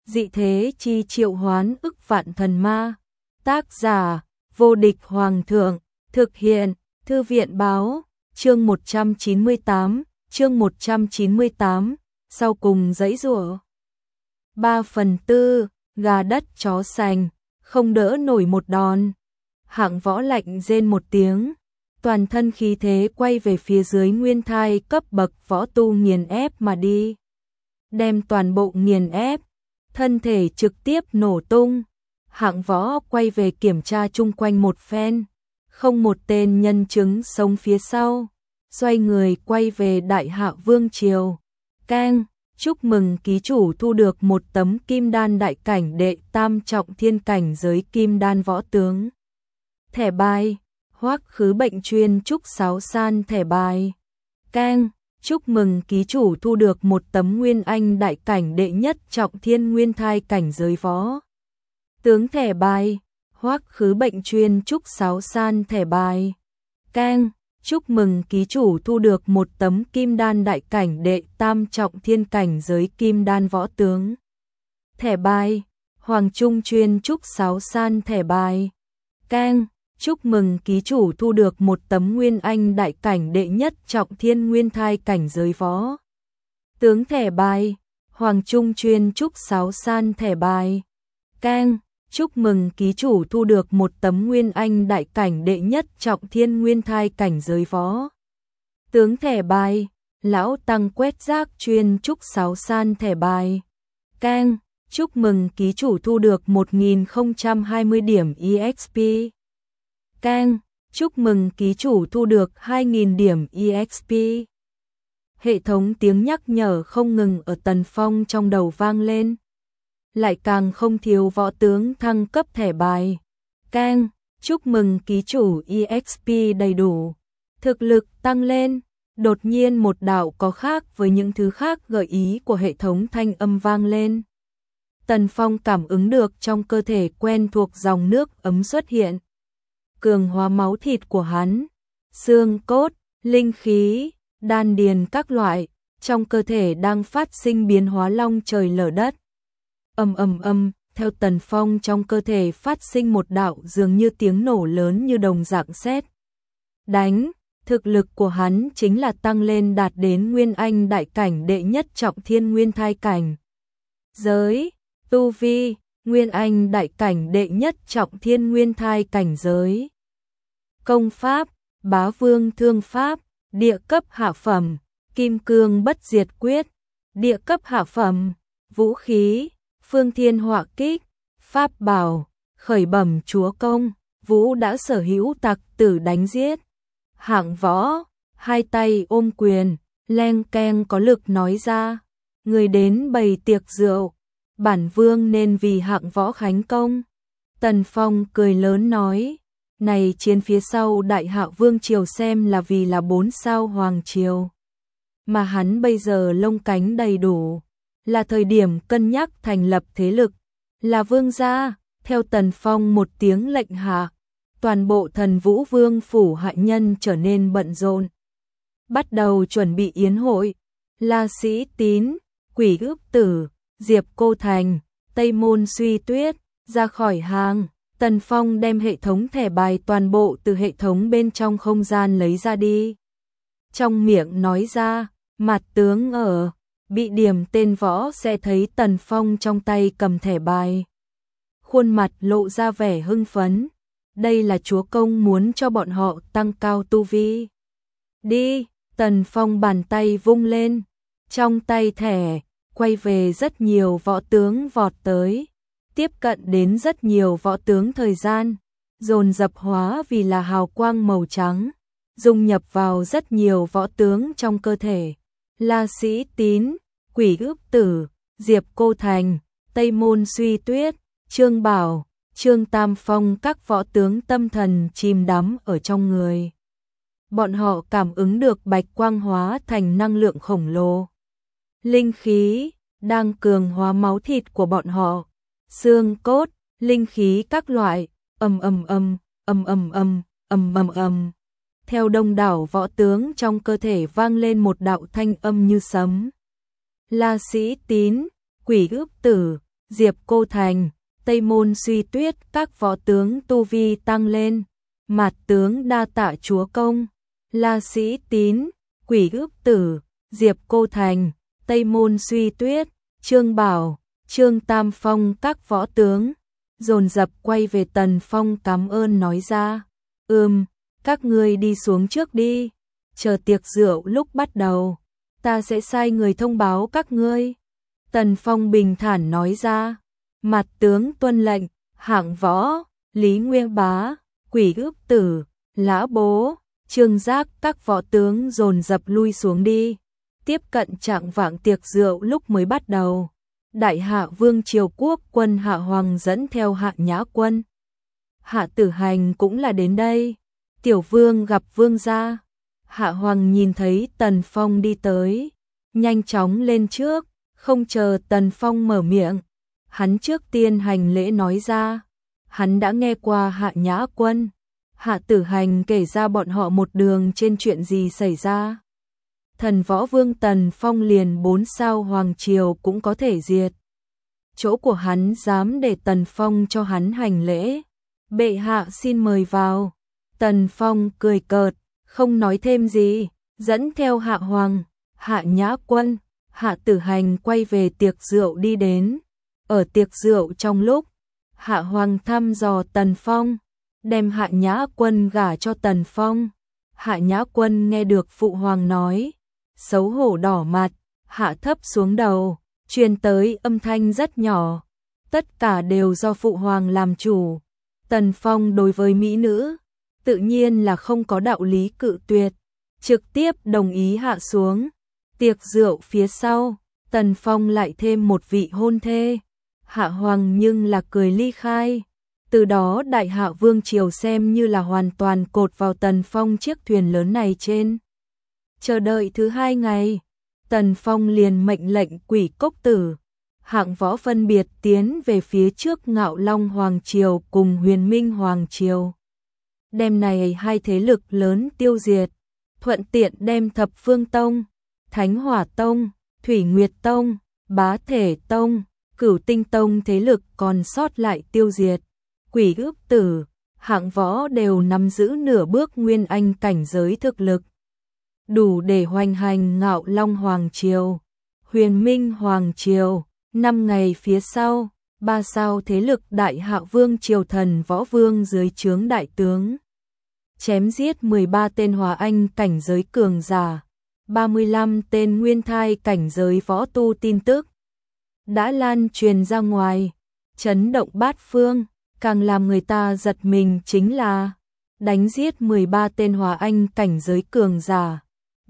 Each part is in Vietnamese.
Dị thế chi triệu hoán ức vạn thần ma. Tác giả: Vô địch hoàng thượng. Thực hiện: Thư viện báo. Chương 198, chương 198, sau cùng giãy giụa. 3/4, gà đất chó sành, không đỡ nổi một đòn. Hạng Võ lạnh rên một tiếng, toàn thân khí thế quay về phía dưới nguyên thai cấp bậc võ tu nghiền ép mà đi. Đem toàn bộ nghiền ép, thân thể trực tiếp nổ tung. Hạng Võ quay về kiểm tra chung quanh một phen, không một tên nhân chứng sống phía sau, xoay người quay về Đại Hạ Vương triều. Keng, chúc mừng ký chủ thu được một tấm kim đan đại cảnh đệ tam trọng thiên cảnh giới kim đan võ tướng. Thẻ bài, Hoắc Khứ Bệnh chuyên trúc sáo san thẻ bài. Keng, chúc mừng ký chủ thu được một tấm nguyên anh đại cảnh đệ nhất trọng thiên nguyên thai cảnh giới võ tướng thẻ bài. Hoắc Khứ Bệnh chuyên trúc sáo san thẻ bài. Keng, chúc mừng ký chủ thu được một tấm kim đan đại cảnh đệ tam trọng thiên cảnh giới kim đan võ tướng thẻ bài. Hoàng Trung chuyên trúc sáo san thẻ bài. Keng, chúc mừng ký chủ thu được một tấm nguyên anh đại cảnh đệ nhất trọng thiên nguyên thai cảnh giới võ tướng thẻ bài. Hoàng Trung chuyên trúc sáo san thẻ bài. Keng, chúc mừng ký chủ thu được một tấm nguyên anh đại cảnh đệ nhất trọng thiên nguyên thai cảnh giới võ tướng thẻ bài. Lão Tăng quét rác chuyên trúc sáo san thẻ bài. Keng, chúc mừng ký chủ thu được 1020 điểm EXP. Keng, chúc mừng ký chủ thu được 2000 điểm EXP. Hệ thống tiếng nhắc nhở không ngừng ở Tần Phong trong đầu vang lên. Lại càng không thiếu võ tướng thăng cấp thẻ bài. Keng, chúc mừng ký chủ EXP đầy đủ, thực lực tăng lên. Đột nhiên một đạo có khác với những thứ khác gợi ý của hệ thống thanh âm vang lên. Tần Phong cảm ứng được trong cơ thể quen thuộc dòng nước ấm xuất hiện, cường hóa máu thịt của hắn, xương cốt, linh khí, đan điền các loại, trong cơ thể đang phát sinh biến hóa long trời lở đất. Theo Tần Phong trong cơ thể phát sinh một đạo dường như tiếng nổ lớn như đồng dạng sét đánh. Thực lực của hắn chính là tăng lên đạt đến nguyên anh đại cảnh đệ nhất trọng thiên nguyên thai cảnh giới. Tu vi, nguyên anh đại cảnh đệ nhất trọng thiên nguyên thai cảnh giới. Công pháp, Bá Vương Thương Pháp, địa cấp hạ phẩm, Kim Cương Bất Diệt Quyết, địa cấp hạ phẩm. Vũ khí, Phương Thiên Họa Kích, pháp bảo, Khởi Bẩm Chúa Công. Vũ đã sở hữu tặc tử đánh giết. Hạng Võ, hai tay ôm quyền, leng keng có lực nói ra, người đến bày tiệc rượu, bản vương nên vì Hạng Võ khánh công. Tần Phong cười lớn nói, này chiến phía sau Đại Hạ Vương triều xem là vì là 4 sao hoàng triều, mà hắn bây giờ lông cánh đầy đủ, là thời điểm cân nhắc thành lập thế lực, là vương gia. Theo Tần Phong một tiếng lệnh hạ, toàn bộ Thần Vũ Vương phủ hạ nhân trở nên bận rộn, bắt đầu chuẩn bị yến hội. La Sĩ Tín, Quỷ Ước Tử, Diệp Cô Thành, Tây Môn Suy Tuyết ra khỏi hàng. Tần Phong đem hệ thống thẻ bài toàn bộ từ hệ thống bên trong không gian lấy ra đi. Trong miệng nói ra, mặt tướng ở, bị điểm tên võ sẽ thấy Tần Phong trong tay cầm thẻ bài, khuôn mặt lộ ra vẻ hưng phấn. Đây là chúa công muốn cho bọn họ tăng cao tu vi. Đi, Tần Phong bàn tay vung lên, trong tay thẻ, quay về rất nhiều võ tướng vọt tới, tiếp cận đến rất nhiều võ tướng thời gian, dồn dập hóa vì là hào quang màu trắng, dung nhập vào rất nhiều võ tướng trong cơ thể. La Sĩ Tín, Quỷ Ước Tử, Diệp Cô Thành, Tây Môn Suy Tuyết, Trương Bảo, Trương Tam Phong, các võ tướng tâm thần chìm đắm ở trong người. Bọn họ cảm ứng được bạch quang hóa thành năng lượng khổng lồ. Linh khí đang cường hóa máu thịt của bọn họ, xương cốt, linh khí các loại, Theo đông đảo võ tướng trong cơ thể vang lên một đạo thanh âm như sấm. La Sĩ Tín, Quỷ Ước Tử, Diệp Cô Thành, Tây Môn Suy Tuyết các võ tướng tu vi tăng lên, Mạt tướng đa tạ chúa công, La Sĩ Tín, Quỷ Ước Tử, Diệp Cô Thành, Tây Môn Suy Tuyết, Trương Bảo, Trương Tam Phong các võ tướng dồn dập quay về Tần Phong cảm ơn nói ra, các ngươi đi xuống trước đi, chờ tiệc rượu lúc bắt đầu, ta sẽ sai người thông báo các ngươi. Tần Phong bình thản nói ra, Mặt tướng tuân lệnh, Hạng Võ, Lý Nguyên Bá, Quỷ Ước Tử, Lã Bố, Trương Giác các võ tướng dồn dập lui xuống đi. Tiếp cận trạng vạng tiệc rượu lúc mới bắt đầu. Đại Hạ Vương Triều Quốc quân Hạ Hoàng dẫn theo Hạ Nhã quân. Hạ Tử Hành cũng là đến đây. Tiểu Vương gặp Vương gia. Hạ Hoàng nhìn thấy Tần Phong đi tới, nhanh chóng lên trước, không chờ Tần Phong mở miệng. Hắn trước tiên hành lễ nói ra, hắn đã nghe qua Hạ Nhã quân, Hạ Tử Hành kể ra bọn họ một đường trên chuyện gì xảy ra. Thần Võ Vương Tần Phong liền 4 sao Hoàng Triều cũng có thể diệt. Chỗ của hắn dám để Tần Phong cho hắn hành lễ. Bệ hạ xin mời vào. Tần Phong cười cợt, không nói thêm gì, dẫn theo Hạ Hoàng, Hạ Nhã quân, Hạ Tử Hành quay về tiệc rượu đi đến. Ở tiệc rượu trong lúc, Hạ Hoàng thăm dò Tần Phong, đem Hạ Nhã quân gả cho Tần Phong. Hạ Nhã quân nghe được Phụ Hoàng nói, xấu hổ đỏ mặt, hạ thấp xuống đầu, truyền tới âm thanh rất nhỏ. Tất cả đều do Phụ Hoàng làm chủ. Tần Phong đối với mỹ nữ, tự nhiên là không có đạo lý cự tuyệt, trực tiếp đồng ý hạ xuống. Tiệc rượu phía sau, Tần Phong lại thêm một vị hôn thê. Hạ Hoàng nhưng là cười ly khai. Từ đó Đại Hạ Vương Triều xem như là hoàn toàn cột vào Tần Phong chiếc thuyền lớn này trên. Chờ đợi thứ 2 ngày, Tần Phong liền mệnh lệnh Quỷ Cốc Tử, Hạng Võ phân biệt tiến về phía trước Ngạo Long Hoàng Triều cùng Huyền Minh Hoàng Triều. Đem này 2 thế lực lớn tiêu diệt, thuận tiện đem Thập Phương Tông, Thánh Hỏa Tông, Thủy Nguyệt Tông, Bá Thể Tông, Cửu Tinh Tông thế lực còn sót lại tiêu diệt. Quỷ Ước Tử, Hạng Võ đều nắm giữ nửa bước nguyên anh cảnh giới thực lực, đủ để hoành hành Ngạo Long Hoàng Triều, Huyền Minh Hoàng Triều. 5 ngày phía sau, 3 sao thế lực Đại Hạ Vương Triều Thần Võ Vương dưới trướng đại tướng chém giết 13 tên Hòa Anh cảnh giới cường giả, 35 tên nguyên thai cảnh giới võ tu. Tin tức đã lan truyền ra ngoài, chấn động bát phương. Càng làm người ta giật mình chính là đánh giết 13 tên Hòa Anh cảnh giới cường giả,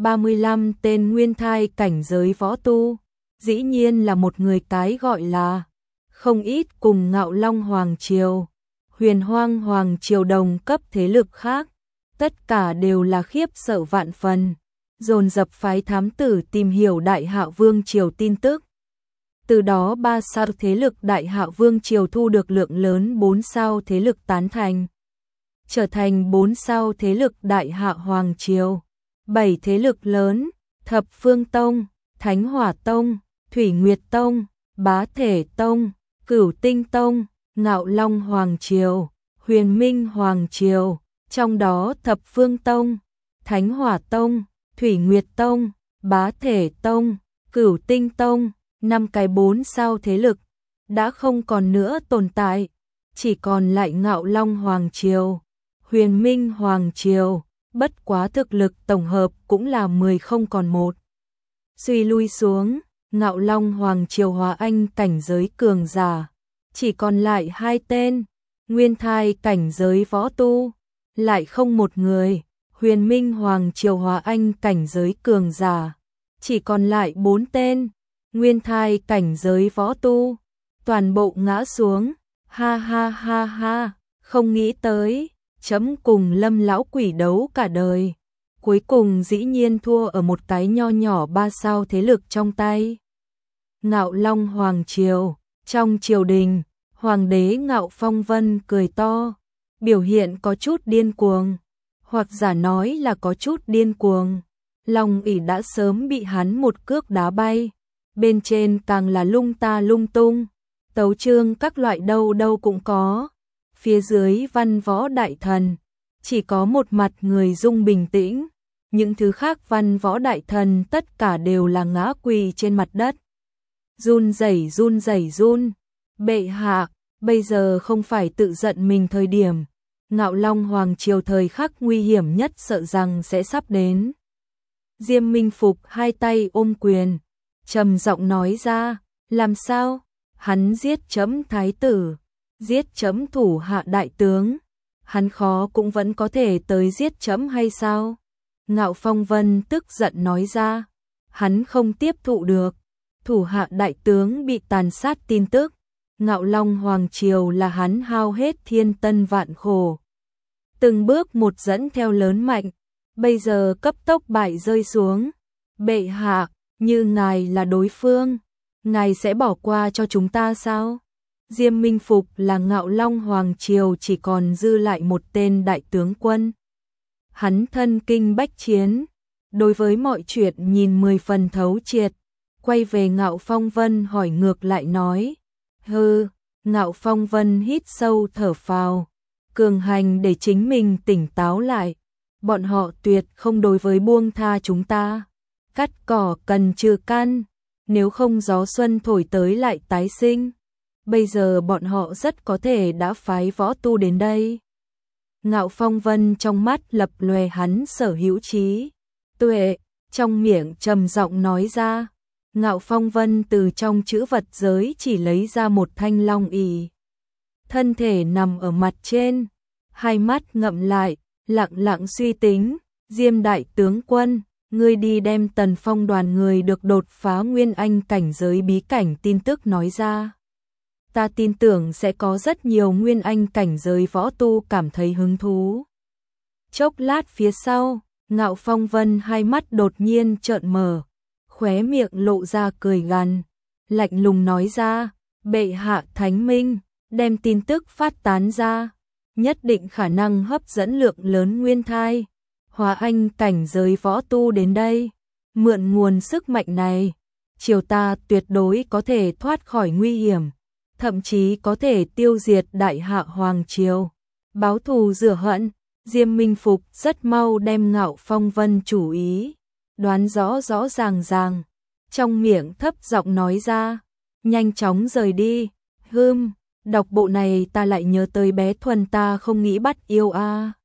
35 tên nguyên thai cảnh giới võ tu, dĩ nhiên là một người cái gọi là không ít cùng Ngạo Long Hoàng Triều, Huyền Hoang Hoàng Triều đồng cấp thế lực khác, tất cả đều là khiếp sợ vạn phần, dồn dập phái thám tử tìm hiểu Đại Hạ Vương Triều tin tức. Từ đó 3 sao thế lực Đại Hạ Vương Triều thu được lượng lớn 4 sao thế lực tán thành, trở thành 4 sao thế lực Đại Hạ Hoàng Triều. 7 thế lực lớn, Thập Phương Tông, Thánh Hỏa Tông, Thủy Nguyệt Tông, Bá Thể Tông, Cửu Tinh Tông, Ngạo Long Hoàng Triều, Huyền Minh Hoàng Triều, trong đó Thập Phương Tông, Thánh Hỏa Tông, Thủy Nguyệt Tông, Bá Thể Tông, Cửu Tinh Tông, 5 cái 4 sao thế lực đã không còn nữa tồn tại, chỉ còn lại Ngạo Long Hoàng Triều, Huyền Minh Hoàng Triều, bất quá thực lực tổng hợp cũng là 10 không còn 1. Suy lui xuống, Ngạo Long Hoàng Triều Hòa Anh cảnh giới cường giả, chỉ còn lại 2 tên, nguyên thai cảnh giới võ tu, lại không một người, Huyền Minh Hoàng Triều Hòa Anh cảnh giới cường giả, chỉ còn lại 4 tên, nguyên thai cảnh giới võ tu, toàn bộ ngã xuống, ha ha ha ha, không nghĩ tới, chấm cùng Lâm lão quỷ đấu cả đời, cuối cùng dĩ nhiên thua ở một cái nho nhỏ 3 sao thế lực trong tay. Ngạo Long Hoàng Triều, trong triều đình, Hoàng đế Ngạo Phong Vân cười to, biểu hiện có chút điên cuồng, hoặc giả nói là có chút điên cuồng. Long ỷ đã sớm bị hắn một cước đá bay, bên trên càng là lung ta lung tung, tấu chương các loại đâu đâu cũng có. Phía dưới văn võ đại thần, chỉ có một mặt người dung bình tĩnh, những thứ khác văn võ đại thần tất cả đều là ngã quỳ trên mặt đất. Run rẩy run, bệ hạ, bây giờ không phải tự giận mình thời điểm, Ngạo Long Hoàng triều thời khắc nguy hiểm nhất sợ rằng sẽ sắp đến. Diêm Minh Phục hai tay ôm quyền, trầm giọng nói ra, làm sao? Hắn giết chấm thái tử, giết chấm thủ hạ đại tướng, hắn khó cũng vẫn có thể tới giết chấm hay sao? Ngạo Phong Vân tức giận nói ra, hắn không tiếp thụ được, thủ hạ đại tướng bị tàn sát tin tức, Ngạo Long Hoàng triều là hắn hao hết thiên tân vạn khổ. Từng bước một dẫn theo lớn mạnh, bây giờ cấp tốc bại rơi xuống. Bệ hạ, như ngài là đối phương, ngài sẽ bỏ qua cho chúng ta sao? Diêm Minh Phục là Ngạo Long Hoàng triều chỉ còn dư lại một tên đại tướng quân. Hắn thân kinh bách chiến, đối với mọi chuyện nhìn 10 phần thấu triệt, quay về Ngạo Phong Vân hỏi ngược lại nói, hừ. Ngạo Phong Vân hít sâu thở phào, cường hành để chính mình tỉnh táo lại, bọn họ tuyệt không đối với buông tha chúng ta, cắt cỏ cần trừ căn, nếu không gió xuân thổi tới lại tái sinh, bây giờ bọn họ rất có thể đã phái võ tu đến đây. Ngạo Phong Vân trong mắt lập lòe hắn sở hữu trí tuệ, trong miệng trầm giọng nói ra. Ngạo Phong Vân từ trong chữ vật giới chỉ lấy ra một thanh long ỷ, thân thể nằm ở mặt trên, hai mắt ngậm lại, lặng lặng suy tính. Diêm đại tướng quân, ngươi đi đem Tần Phong đoàn người được đột phá nguyên anh cảnh giới bí cảnh tin tức nói ra. Ta tin tưởng sẽ có rất nhiều nguyên anh cảnh giới võ tu cảm thấy hứng thú. Chốc lát phía sau, Ngạo Phong Vân hai mắt đột nhiên trợn mở, khóe miệng lộ ra cười gằn, lạnh lùng nói ra, bệ hạ thánh minh, đem tin tức phát tán ra, nhất định khả năng hấp dẫn lượng lớn nguyên thai, hóa anh cảnh giới võ tu đến đây, mượn nguồn sức mạnh này, triều ta tuyệt đối có thể thoát khỏi nguy hiểm, thậm chí có thể tiêu diệt đại hạ hoàng triều, báo thù rửa hận. Diêm Minh Phục rất mau đem Ngạo Phong Vân chủ ý đoán rõ rõ ràng, trong miệng thấp giọng nói ra, nhanh chóng rời đi. Đọc bộ này ta lại nhớ tới bé Thuần ta không nghĩ bắt yêu a.